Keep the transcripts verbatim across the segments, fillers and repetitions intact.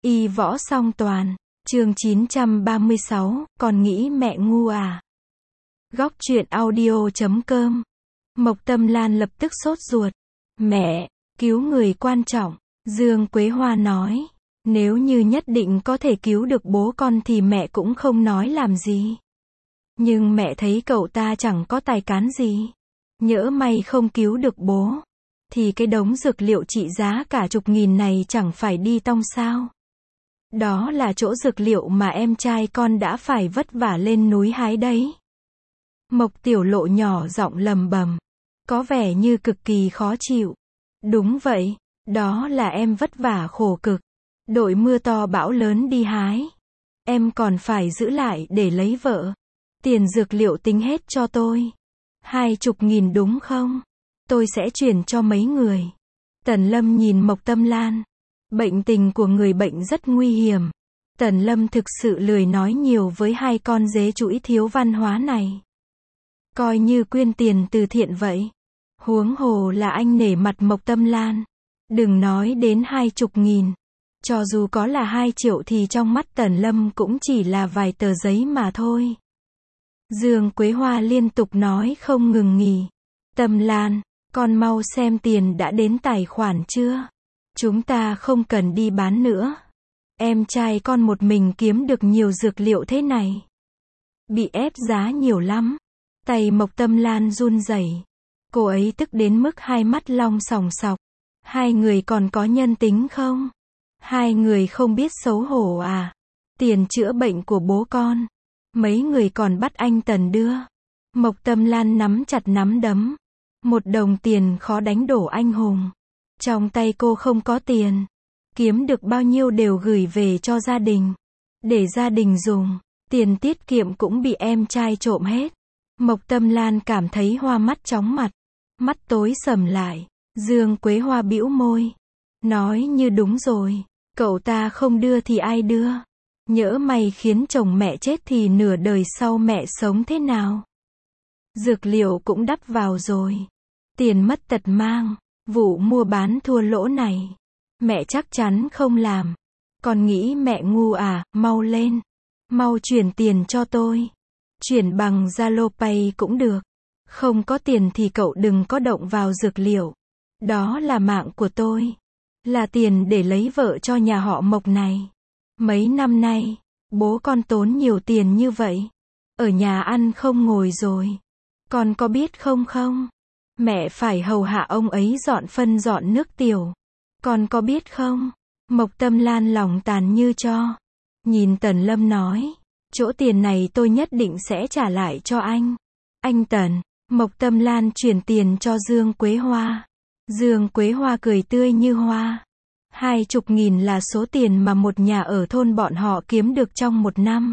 Y võ song toàn, chương chín trăm ba mươi sáu, còn nghĩ mẹ ngu à? Góc truyện audio chấm com. Mộc Tâm Lan lập tức sốt ruột. Mẹ, cứu người quan trọng. Dương Quế Hoa nói, nếu như nhất định có thể cứu được bố con thì mẹ cũng không nói làm gì. Nhưng mẹ thấy cậu ta chẳng có tài cán gì. Nhỡ may không cứu được bố, thì cái đống dược liệu trị giá cả chục nghìn này chẳng phải đi tong sao. Đó là chỗ dược liệu mà em trai con đã phải vất vả lên núi hái đấy. Mộc Tiểu Lộ nhỏ giọng lầm bầm, có vẻ như cực kỳ khó chịu. Đúng vậy, đó là em vất vả khổ cực, đội mưa to bão lớn đi hái. Em còn phải giữ lại để lấy vợ. Tiền dược liệu tính hết cho tôi. Hai chục nghìn đúng không? Tôi sẽ chuyển cho mấy người. Tần Lâm nhìn Mộc Tâm Lan. Bệnh tình của người bệnh rất nguy hiểm. Tần Lâm thực sự lười nói nhiều với hai con dế chuỗi thiếu văn hóa này. Coi như quyên tiền từ thiện vậy. Huống hồ là anh nể mặt Mộc Tâm Lan. Đừng nói đến hai chục nghìn. Cho dù có là hai triệu thì trong mắt Tần Lâm cũng chỉ là vài tờ giấy mà thôi. Dương Quế Hoa liên tục nói không ngừng nghỉ. Tâm Lan, con mau xem tiền đã đến tài khoản chưa? Chúng ta không cần đi bán nữa. Em trai con một mình kiếm được nhiều dược liệu thế này. Bị ép giá nhiều lắm. Tay Mộc Tâm Lan run rẩy. Cô ấy tức đến mức hai mắt long sòng sọc. Hai người còn có nhân tính không? Hai người không biết xấu hổ à? Tiền chữa bệnh của bố con. Mấy người còn bắt anh Tần đưa. Mộc Tâm Lan nắm chặt nắm đấm. Một đồng tiền khó đánh đổ anh hùng. Trong tay cô không có tiền. Kiếm được bao nhiêu đều gửi về cho gia đình. Để gia đình dùng. Tiền tiết kiệm cũng bị em trai trộm hết. Mộc Tâm Lan cảm thấy hoa mắt chóng mặt. Mắt tối sầm lại. Dương Quế Hoa bĩu môi. Nói như đúng rồi. Cậu ta không đưa thì ai đưa? Nhỡ mày khiến chồng mẹ chết thì nửa đời sau mẹ sống thế nào? Dược liệu cũng đắp vào rồi. Tiền mất tật mang. Vụ mua bán thua lỗ này. Mẹ chắc chắn không làm. Con nghĩ mẹ ngu à? Mau lên. Mau chuyển tiền cho tôi. Chuyển bằng Zalo Pay cũng được. Không có tiền thì cậu đừng có động vào dược liệu. Đó là mạng của tôi. Là tiền để lấy vợ cho nhà họ Mộc này. Mấy năm nay, bố con tốn nhiều tiền như vậy. Ở nhà ăn không ngồi rồi. Con có biết không không? Mẹ phải hầu hạ ông ấy dọn phân dọn nước tiểu. Con có biết không? Mộc Tâm Lan lòng tàn như tro. Nhìn Tần Lâm nói. Chỗ tiền này tôi nhất định sẽ trả lại cho anh. Anh Tần. Mộc Tâm Lan chuyển tiền cho Dương Quế Hoa. Dương Quế Hoa cười tươi như hoa. Hai chục nghìn là số tiền mà một nhà ở thôn bọn họ kiếm được trong một năm.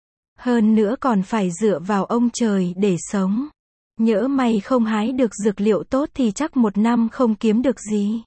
Hơn nữa còn phải dựa vào ông trời để sống. Nhỡ may không hái được dược liệu tốt thì chắc một năm không kiếm được gì.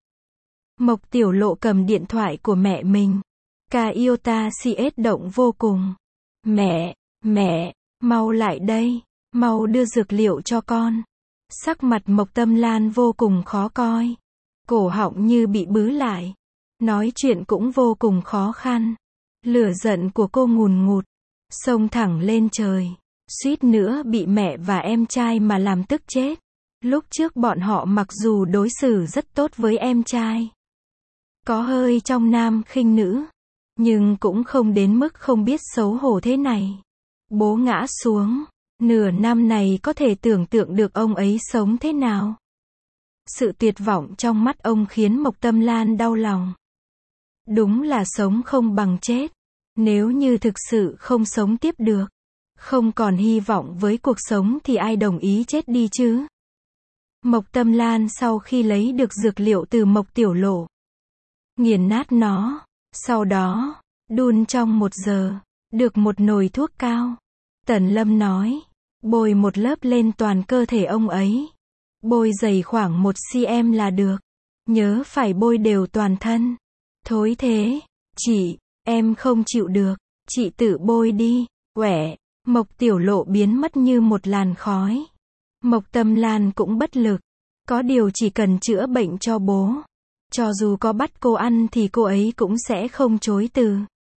Mộc Tiểu Lộ cầm điện thoại của mẹ mình. Ca Iota xê ét động vô cùng. Mẹ, mẹ, mau lại đây, mau đưa dược liệu cho con. Sắc mặt Mộc Tâm Lan vô cùng khó coi. Cổ họng như bị bứ lại. Nói chuyện cũng vô cùng khó khăn. Lửa giận của cô ngùn ngụt. Xông thẳng lên trời. Suýt nữa bị mẹ và em trai mà làm tức chết. Lúc trước bọn họ mặc dù đối xử rất tốt với em trai. Có hơi trong nam khinh nữ. Nhưng cũng không đến mức không biết xấu hổ thế này. Bố ngã xuống. Nửa năm này có thể tưởng tượng được ông ấy sống thế nào. Sự tuyệt vọng trong mắt ông khiến Mộc Tâm Lan đau lòng. Đúng là sống không bằng chết. Nếu như thực sự không sống tiếp được, không còn hy vọng với cuộc sống thì ai đồng ý chết đi chứ? Mộc Tâm Lan sau khi lấy được dược liệu từ Mộc Tiểu Lộ, nghiền nát nó, sau đó, đun trong một giờ, được một nồi thuốc cao. Tần Lâm nói, bôi một lớp lên toàn cơ thể ông ấy. Bôi dày khoảng một xăng-ti-mét là được. Nhớ phải bôi đều toàn thân. Thối thế. Chị, em không chịu được. Chị tự bôi đi. Quẻ. Mộc Tiểu Lộ biến mất như một làn khói. Mộc Tâm Lan cũng bất lực. Có điều chỉ cần chữa bệnh cho bố. Cho dù có bắt cô ăn thì cô ấy cũng sẽ không chối từ.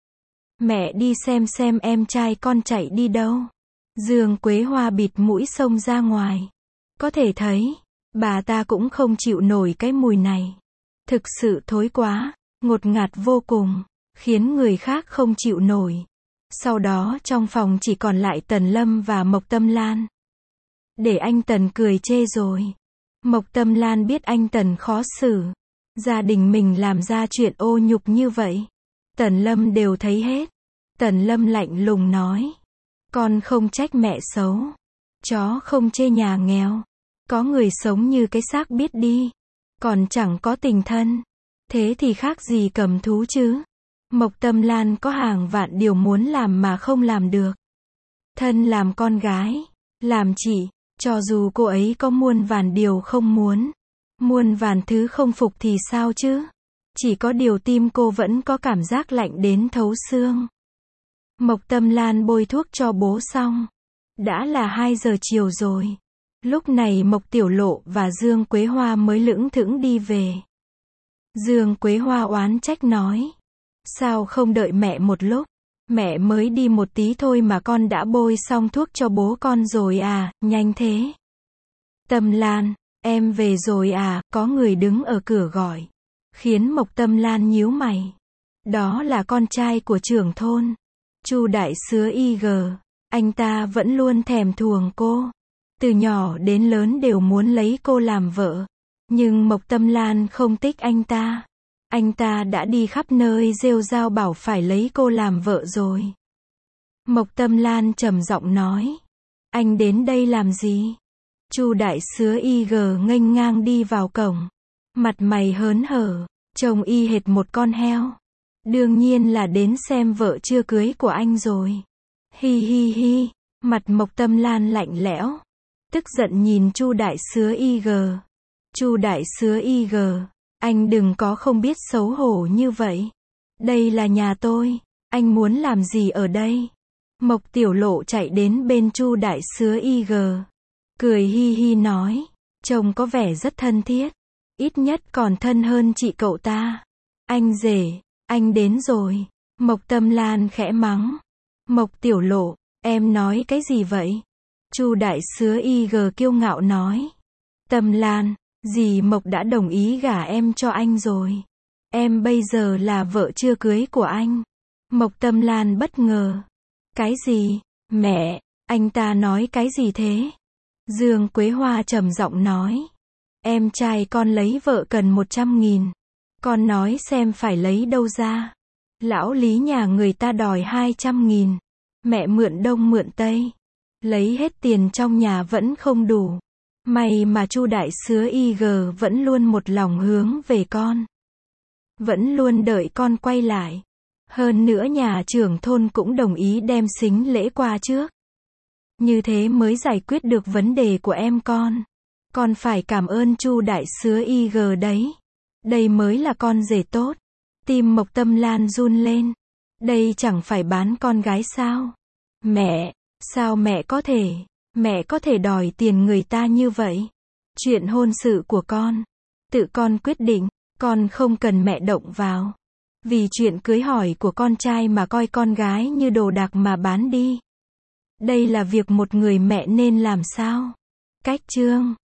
Mẹ đi xem xem em trai con chạy đi đâu. Dương Quế Hoa bịt mũi xông ra ngoài. Có thể thấy, bà ta cũng không chịu nổi cái mùi này. Thực sự thối quá, ngột ngạt vô cùng, khiến người khác không chịu nổi. Sau đó trong phòng chỉ còn lại Tần Lâm và Mộc Tâm Lan. Để anh Tần cười chê rồi. Mộc Tâm Lan biết anh Tần khó xử. Gia đình mình làm ra chuyện ô nhục như vậy. Tần Lâm đều thấy hết. Tần Lâm lạnh lùng nói. Con không trách mẹ xấu. Chó không chê nhà nghèo. Có người sống như cái xác biết đi. Còn chẳng có tình thân. Thế thì khác gì cầm thú chứ. Mộc Tâm Lan có hàng vạn điều muốn làm mà không làm được. Thân làm con gái, làm chị, cho dù cô ấy có muôn vàn điều không muốn, muôn vàn thứ không phục thì sao chứ? Chỉ có điều tim cô vẫn có cảm giác lạnh đến thấu xương. Mộc Tâm Lan bôi thuốc cho bố xong. Đã là hai giờ chiều rồi. Lúc này Mộc Tiểu Lộ và Dương Quế Hoa mới lững thững đi về. Dương Quế Hoa oán trách nói. Sao không đợi mẹ một lúc? Mẹ mới đi một tí thôi mà con đã bôi xong thuốc cho bố con rồi à, nhanh thế. Tâm Lan, em về rồi à, có người đứng ở cửa gọi. Khiến Mộc Tâm Lan nhíu mày. Đó là con trai của trưởng thôn. Chu đại sứ i giê. Anh ta vẫn luôn thèm thuồng cô. Từ nhỏ đến lớn đều muốn lấy cô làm vợ. Nhưng Mộc Tâm Lan không thích anh ta. Anh ta đã đi khắp nơi rêu rao bảo phải lấy cô làm vợ rồi. Mộc Tâm Lan trầm giọng nói. Anh đến đây làm gì? Chu đại sứ i giê nghênh ngang đi vào cổng. Mặt mày hớn hở, trông y hệt một con heo. Đương nhiên là đến xem vợ chưa cưới của anh rồi. Hi hi hi, mặt Mộc Tâm Lan lạnh lẽo. Tức giận nhìn Chu đại sứ i giê. Chu đại sứ i giê. Anh đừng có không biết xấu hổ như vậy. Đây là nhà tôi. Anh muốn làm gì ở đây? Mộc Tiểu Lộ chạy đến bên Chu đại sứ i giê. Cười hi hi nói. Trông có vẻ rất thân thiết. Ít nhất còn thân hơn chị cậu ta. Anh rể, anh đến rồi. Mộc Tâm Lan khẽ mắng. Mộc Tiểu Lộ, em nói cái gì vậy? Chu đại sứ i giê kiêu ngạo nói. Tâm Lan, dì Mộc đã đồng ý gả em cho anh rồi. Em bây giờ là vợ chưa cưới của anh. Mộc Tâm Lan bất ngờ. Cái gì? Mẹ, anh ta nói cái gì thế? Dương Quế Hoa trầm giọng nói. Em trai con lấy vợ cần một trăm nghìn. Con nói xem phải lấy đâu ra. Lão Lý nhà người ta đòi hai trăm nghìn. Mẹ mượn đông mượn tây. Lấy hết tiền trong nhà vẫn không đủ. May mà Chu đại sứ i giê vẫn luôn một lòng hướng về con. Vẫn luôn đợi con quay lại. Hơn nữa nhà trưởng thôn cũng đồng ý đem sính lễ qua trước. Như thế mới giải quyết được vấn đề của em con. Con phải cảm ơn Chu đại sứ i giê đấy. Đây mới là con rể tốt. Tim Mộc Tâm Lan run lên. Đây chẳng phải bán con gái sao? Mẹ, sao mẹ có thể, mẹ có thể đòi tiền người ta như vậy? Chuyện hôn sự của con, tự con quyết định, con không cần mẹ động vào. Vì chuyện cưới hỏi của con trai mà coi con gái như đồ đạc mà bán đi. Đây là việc một người mẹ nên làm sao? Cách chương